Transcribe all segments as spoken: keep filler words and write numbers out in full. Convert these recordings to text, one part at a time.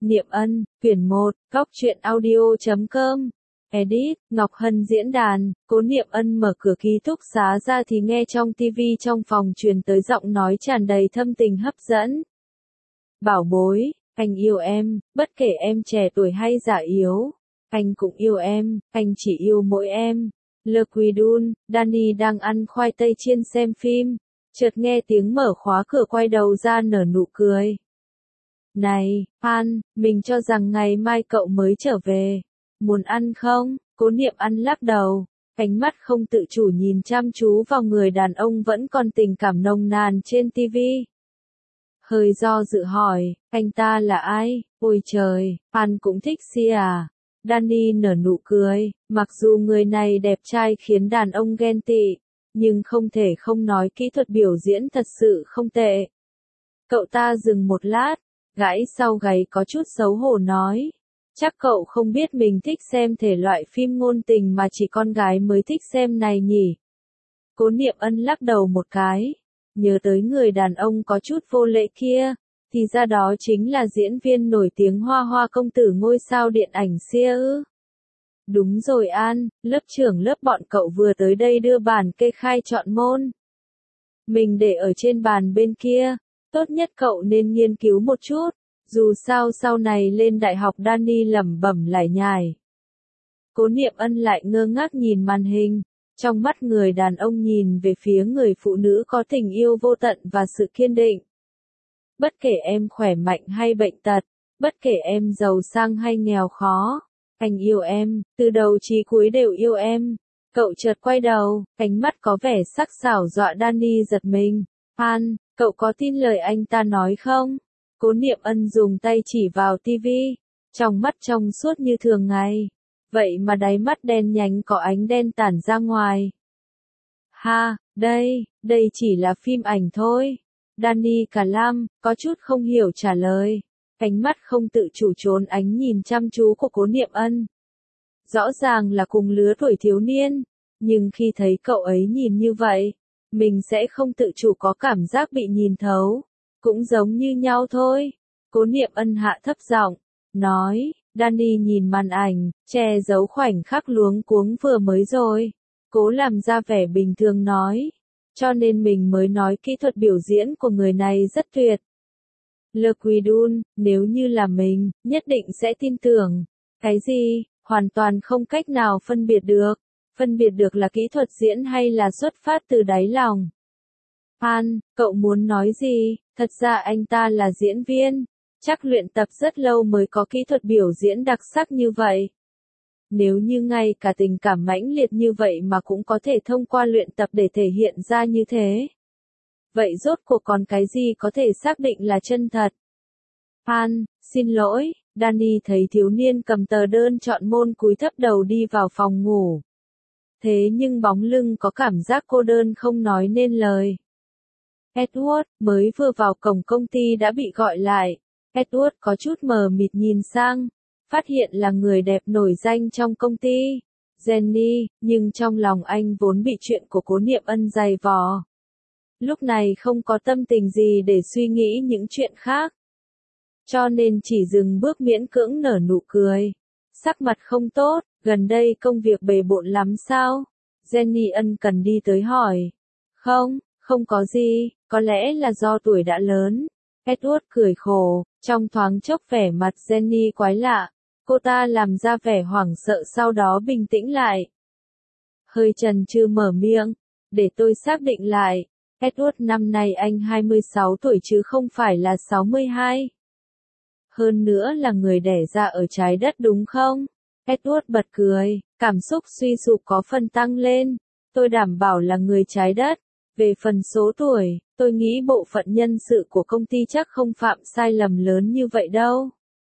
Niệm Ân, quyển một, góc truyện audio chấm com. Edit, Ngọc Hân diễn đàn. Cố Niệm Ân mở cửa ký túc xá ra thì nghe trong tivi trong phòng truyền tới giọng nói tràn đầy thâm tình hấp dẫn. Bảo bối, anh yêu em, bất kể em trẻ tuổi hay già yếu. Anh cũng yêu em, anh chỉ yêu mỗi em. Le Quidun, Danny đang ăn khoai tây chiên xem phim. Chợt nghe tiếng mở khóa cửa, quay đầu ra nở nụ cười. Này, An, mình cho rằng ngày mai cậu mới trở về. Muốn ăn không? Cố Niệm Ân lắc đầu, ánh mắt không tự chủ nhìn chăm chú vào người đàn ông vẫn còn tình cảm nồng nàn trên tivi. Hơi do dự hỏi, anh ta là ai? Ôi trời, An cũng thích si à? Danny nở nụ cười, mặc dù người này đẹp trai khiến đàn ông ghen tị, nhưng không thể không nói kỹ thuật biểu diễn thật sự không tệ. Cậu ta dừng một lát, gãi sau gáy có chút xấu hổ nói, chắc cậu không biết mình thích xem thể loại phim ngôn tình mà chỉ con gái mới thích xem này nhỉ? Cố Niệm Ân lắc đầu một cái, nhớ tới người đàn ông có chút vô lễ kia, thì ra đó chính là diễn viên nổi tiếng Hoa Hoa công tử ngôi sao điện ảnh xia ư. Đúng rồi An, lớp trưởng lớp bọn cậu vừa tới đây đưa bản kê khai chọn môn. Mình để ở trên bàn bên kia, tốt nhất cậu nên nghiên cứu một chút, dù sao sau này lên đại học. Danny lẩm bẩm lải nhải. Cố Niệm Ân lại ngơ ngác nhìn màn hình, trong mắt người đàn ông nhìn về phía người phụ nữ có tình yêu vô tận và sự kiên định. Bất kể em khỏe mạnh hay bệnh tật, bất kể em giàu sang hay nghèo khó, anh yêu em, từ đầu chí cuối đều yêu em. Cậu chợt quay đầu, ánh mắt có vẻ sắc sảo dọa Danny giật mình. An, cậu có tin lời anh ta nói không? Cố Niệm Ân dùng tay chỉ vào tivi, trong mắt trong suốt như thường ngày, vậy mà đáy mắt đen nhánh có ánh đen tản ra ngoài. Ha, đây, đây chỉ là phim ảnh thôi. Danny cả lam, có chút không hiểu trả lời, ánh mắt không tự chủ trốn ánh nhìn chăm chú của Cố Niệm Ân. Rõ ràng là cùng lứa tuổi thiếu niên, nhưng khi thấy cậu ấy nhìn như vậy, mình sẽ không tự chủ có cảm giác bị nhìn thấu, cũng giống như nhau thôi. Cố Niệm Ân hạ thấp giọng, nói, Danny nhìn màn ảnh, che giấu khoảnh khắc luống cuống vừa mới rồi, cố làm ra vẻ bình thường nói, cho nên mình mới nói kỹ thuật biểu diễn của người này rất tuyệt. Le Quidun, nếu như là mình, nhất định sẽ tin tưởng. Cái gì? Hoàn toàn không cách nào phân biệt được. Phân biệt được là kỹ thuật diễn hay là xuất phát từ đáy lòng. An, cậu muốn nói gì? Thật ra anh ta là diễn viên, chắc luyện tập rất lâu mới có kỹ thuật biểu diễn đặc sắc như vậy. Nếu như ngay cả tình cảm mãnh liệt như vậy mà cũng có thể thông qua luyện tập để thể hiện ra như thế, vậy rốt cuộc còn cái gì có thể xác định là chân thật? An, xin lỗi. Danny thấy thiếu niên cầm tờ đơn chọn môn cúi thấp đầu đi vào phòng ngủ. Thế nhưng bóng lưng có cảm giác cô đơn không nói nên lời. Edward, mới vừa vào cổng công ty đã bị gọi lại. Edward có chút mờ mịt nhìn sang, phát hiện là người đẹp nổi danh trong công ty, Jenny, nhưng trong lòng anh vốn bị chuyện của Cố Niệm Ân dày vò. Lúc này không có tâm tình gì để suy nghĩ những chuyện khác, cho nên chỉ dừng bước miễn cưỡng nở nụ cười. Sắc mặt không tốt, gần đây công việc bề bộn lắm sao? Jenny ân cần đi tới hỏi. Không, không có gì, có lẽ là do tuổi đã lớn. Edward cười khổ, trong thoáng chốc vẻ mặt Jenny quái lạ. Cô ta làm ra vẻ hoảng sợ sau đó bình tĩnh lại. Hơi chần chừ mở miệng, để tôi xác định lại. Edward, năm nay anh hai mươi sáu tuổi chứ không phải là sáu mươi hai. Hơn nữa là người đẻ ra ở trái đất đúng không? Edward bật cười, cảm xúc suy sụp có phần tăng lên. Tôi đảm bảo là người trái đất. Về phần số tuổi, tôi nghĩ bộ phận nhân sự của công ty chắc không phạm sai lầm lớn như vậy đâu.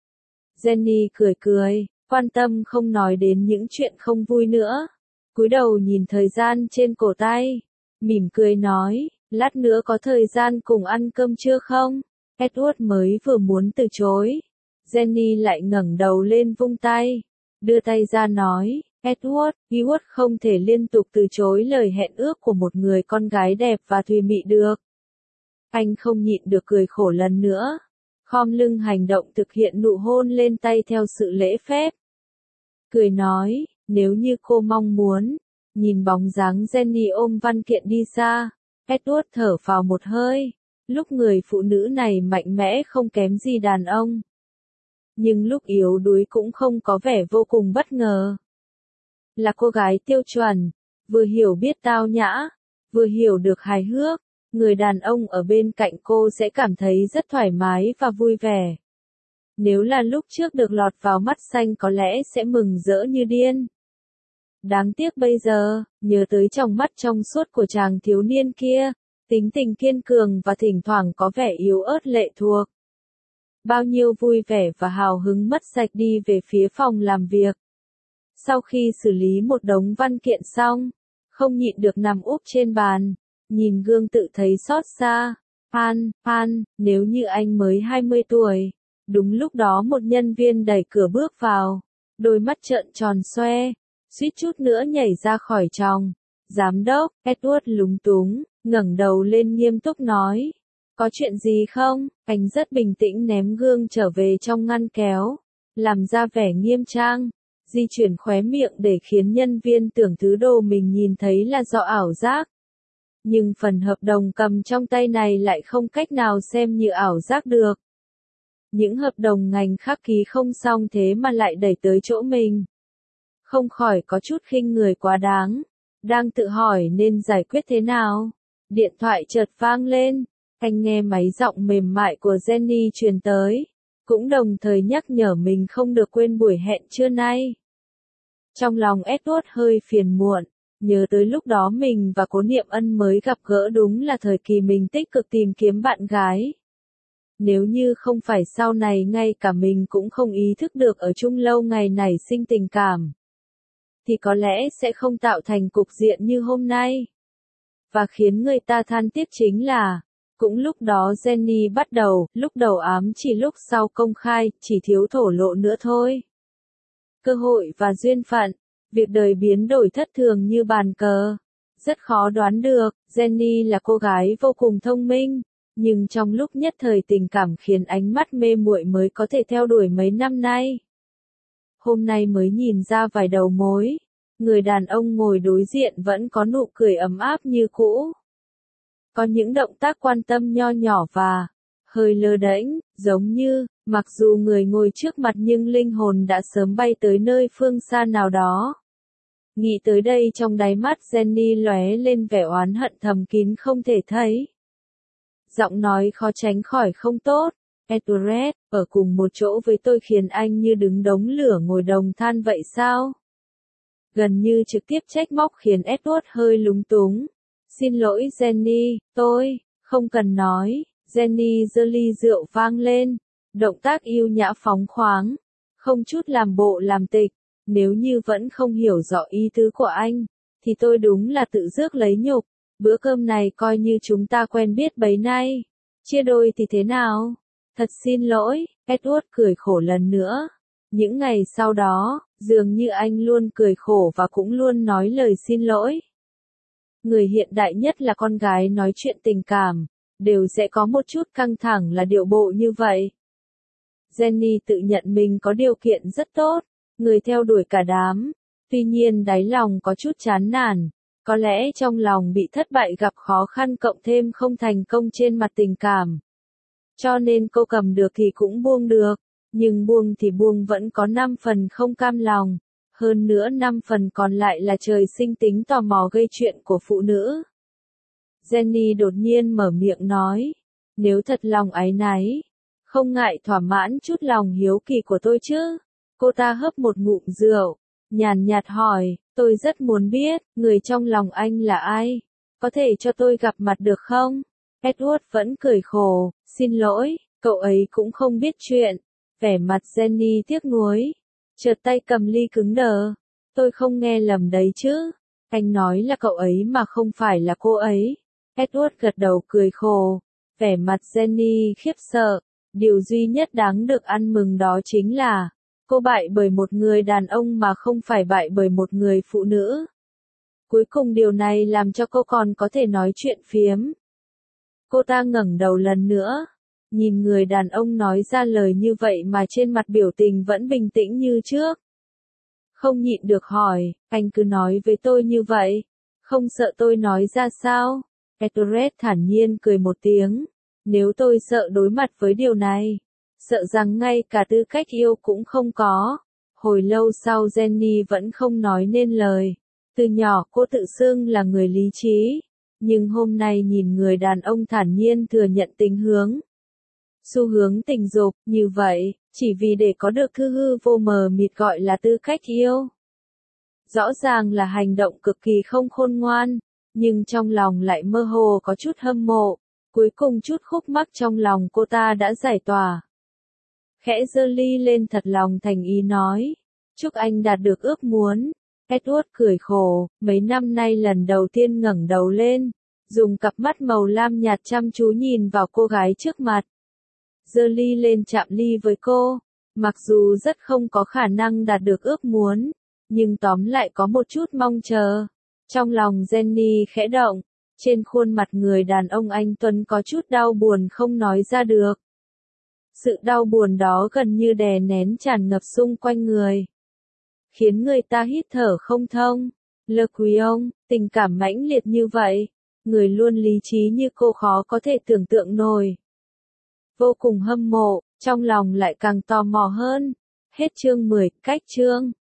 Jenny cười cười, quan tâm không nói đến những chuyện không vui nữa. Cúi đầu nhìn thời gian trên cổ tay, mỉm cười nói, lát nữa có thời gian cùng ăn cơm trưa không? Edward mới vừa muốn từ chối, Jenny lại ngẩng đầu lên vung tay, đưa tay ra nói, Edward, Edward không thể liên tục từ chối lời hẹn ước của một người con gái đẹp và thùy mị được. Anh không nhịn được cười khổ lần nữa. khom lưng hành động thực hiện nụ hôn lên tay theo sự lễ phép. Cười nói, nếu như cô mong muốn, nhìn bóng dáng Jenny ôm văn kiện đi xa, Edward thở phào một hơi, lúc người phụ nữ này mạnh mẽ không kém gì đàn ông. Nhưng lúc yếu đuối cũng không có vẻ vô cùng bất ngờ. Là cô gái tiêu chuẩn, vừa hiểu biết tao nhã, vừa hiểu được hài hước, người đàn ông ở bên cạnh cô sẽ cảm thấy rất thoải mái và vui vẻ. Nếu là lúc trước được lọt vào mắt xanh có lẽ sẽ mừng rỡ như điên. Đáng tiếc bây giờ, nhớ tới trong mắt trong suốt của chàng thiếu niên kia, tính tình kiên cường và thỉnh thoảng có vẻ yếu ớt lệ thuộc. Bao nhiêu vui vẻ và hào hứng mất sạch đi về phía phòng làm việc. Sau khi xử lý một đống văn kiện xong, không nhịn được nằm úp trên bàn, nhìn gương tự thấy xót xa. An, An, nếu như anh mới hai mươi tuổi. Đúng lúc đó một nhân viên đẩy cửa bước vào, đôi mắt trợn tròn xoe, suýt chút nữa nhảy ra khỏi tròng. Giám đốc, Edward lúng túng, ngẩng đầu lên nghiêm túc nói. Có chuyện gì không? Anh rất bình tĩnh ném gương trở về trong ngăn kéo, làm ra vẻ nghiêm trang, di chuyển khóe miệng để khiến nhân viên tưởng thứ đồ mình nhìn thấy là do ảo giác. Nhưng phần hợp đồng cầm trong tay này lại không cách nào xem như ảo giác được. Những hợp đồng ngành khác ký không xong thế mà lại đẩy tới chỗ mình. Không khỏi có chút khinh người quá đáng. Đang tự hỏi nên giải quyết thế nào. Điện thoại chợt vang lên. Anh nghe máy giọng mềm mại của Jenny truyền tới. Cũng đồng thời nhắc nhở mình không được quên buổi hẹn trưa nay. Trong lòng Edward hơi phiền muộn. Nhớ tới lúc đó mình và Cố Niệm Ân mới gặp gỡ đúng là thời kỳ mình tích cực tìm kiếm bạn gái. Nếu như không phải sau này ngay cả mình cũng không ý thức được ở chung lâu ngày nảy sinh tình cảm, thì có lẽ sẽ không tạo thành cục diện như hôm nay. Và khiến người ta than tiếc chính là, cũng lúc đó Jenny bắt đầu, lúc đầu ám chỉ lúc sau công khai, chỉ thiếu thổ lộ nữa thôi. Cơ hội và duyên phận, việc đời biến đổi thất thường như bàn cờ. Rất khó đoán được, Jenny là cô gái vô cùng thông minh. Nhưng trong lúc nhất thời tình cảm khiến ánh mắt mê muội mới có thể theo đuổi mấy năm nay. Hôm nay mới nhìn ra vài đầu mối, người đàn ông ngồi đối diện vẫn có nụ cười ấm áp như cũ. Có những động tác quan tâm nho nhỏ và hơi lơ đễnh, giống như, mặc dù người ngồi trước mặt nhưng linh hồn đã sớm bay tới nơi phương xa nào đó. Nghĩ tới đây trong đáy mắt Jenny lóe lên vẻ oán hận thầm kín không thể thấy. Giọng nói khó tránh khỏi không tốt. Edward, ở cùng một chỗ với tôi khiến anh như đứng đống lửa ngồi đồng than vậy sao? Gần như trực tiếp trách móc khiến Edward hơi lúng túng. Xin lỗi Jenny, tôi, không cần nói. Jenny giơ ly rượu vang lên. Động tác yêu nhã phóng khoáng. Không chút làm bộ làm tịch. Nếu như vẫn không hiểu rõ ý tứ của anh, thì tôi đúng là tự rước lấy nhục. Bữa cơm này coi như chúng ta quen biết bấy nay. Chia đôi thì thế nào? Thật xin lỗi, Edward cười khổ lần nữa. Những ngày sau đó, dường như anh luôn cười khổ và cũng luôn nói lời xin lỗi. Người hiện đại nhất là con gái nói chuyện tình cảm, đều sẽ có một chút căng thẳng là điệu bộ như vậy. Jenny tự nhận mình có điều kiện rất tốt, người theo đuổi cả đám. Tuy nhiên đáy lòng có chút chán nản. Có lẽ trong lòng bị thất bại gặp khó khăn cộng thêm không thành công trên mặt tình cảm. Cho nên cô cầm được thì cũng buông được, nhưng buông thì buông vẫn có năm phần không cam lòng, hơn nữa năm phần còn lại là trời sinh tính tò mò gây chuyện của phụ nữ. Jenny đột nhiên mở miệng nói, nếu thật lòng áy náy, không ngại thỏa mãn chút lòng hiếu kỳ của tôi chứ. Cô ta hớp một ngụm rượu, nhàn nhạt hỏi, tôi rất muốn biết, người trong lòng anh là ai? Có thể cho tôi gặp mặt được không? Edward vẫn cười khổ, xin lỗi, cậu ấy cũng không biết chuyện. Vẻ mặt Jenny tiếc nuối, chợt tay cầm ly cứng đờ. Tôi không nghe lầm đấy chứ? Anh nói là cậu ấy mà không phải là cô ấy. Edward gật đầu cười khổ, vẻ mặt Jenny khiếp sợ. Điều duy nhất đáng được ăn mừng đó chính là cô bại bởi một người đàn ông mà không phải bại bởi một người phụ nữ. Cuối cùng điều này làm cho cô còn có thể nói chuyện phiếm. Cô ta ngẩng đầu lần nữa, Nhìn người đàn ông nói ra lời như vậy mà trên mặt biểu tình vẫn bình tĩnh như trước. Không nhịn được hỏi, anh cứ nói với tôi như vậy, không sợ tôi nói ra sao? Edward thản nhiên cười một tiếng, nếu tôi sợ đối mặt với điều này, sợ rằng ngay cả tư cách yêu cũng không có. Hồi lâu sau Jenny vẫn không nói nên lời, từ nhỏ cô tự xưng là người lý trí, nhưng hôm nay nhìn người đàn ông thản nhiên thừa nhận tình hướng. Xu hướng tình dục, như vậy, chỉ vì để có được thứ hư vô mờ mịt gọi là tư cách yêu. Rõ ràng là hành động cực kỳ không khôn ngoan, nhưng trong lòng lại mơ hồ có chút hâm mộ, cuối cùng chút khúc mắc trong lòng cô ta đã giải tỏa. Khẽ giơ ly lên thật lòng thành ý nói, chúc anh đạt được ước muốn. Edward cười khổ, mấy năm nay lần đầu tiên ngẩng đầu lên, dùng cặp mắt màu lam nhạt chăm chú nhìn vào cô gái trước mặt. Giơ ly lên chạm ly với cô, mặc dù rất không có khả năng đạt được ước muốn, nhưng tóm lại có một chút mong chờ. Trong lòng Jenny khẽ động, trên khuôn mặt người đàn ông anh tuấn có chút đau buồn không nói ra được. Sự đau buồn đó gần như đè nén tràn ngập xung quanh người, khiến người ta hít thở không thông. Le Quillon, tình cảm mãnh liệt như vậy, người luôn lý trí như cô khó có thể tưởng tượng nổi. Vô cùng hâm mộ, trong lòng lại càng tò mò hơn. Hết chương mười, cách chương.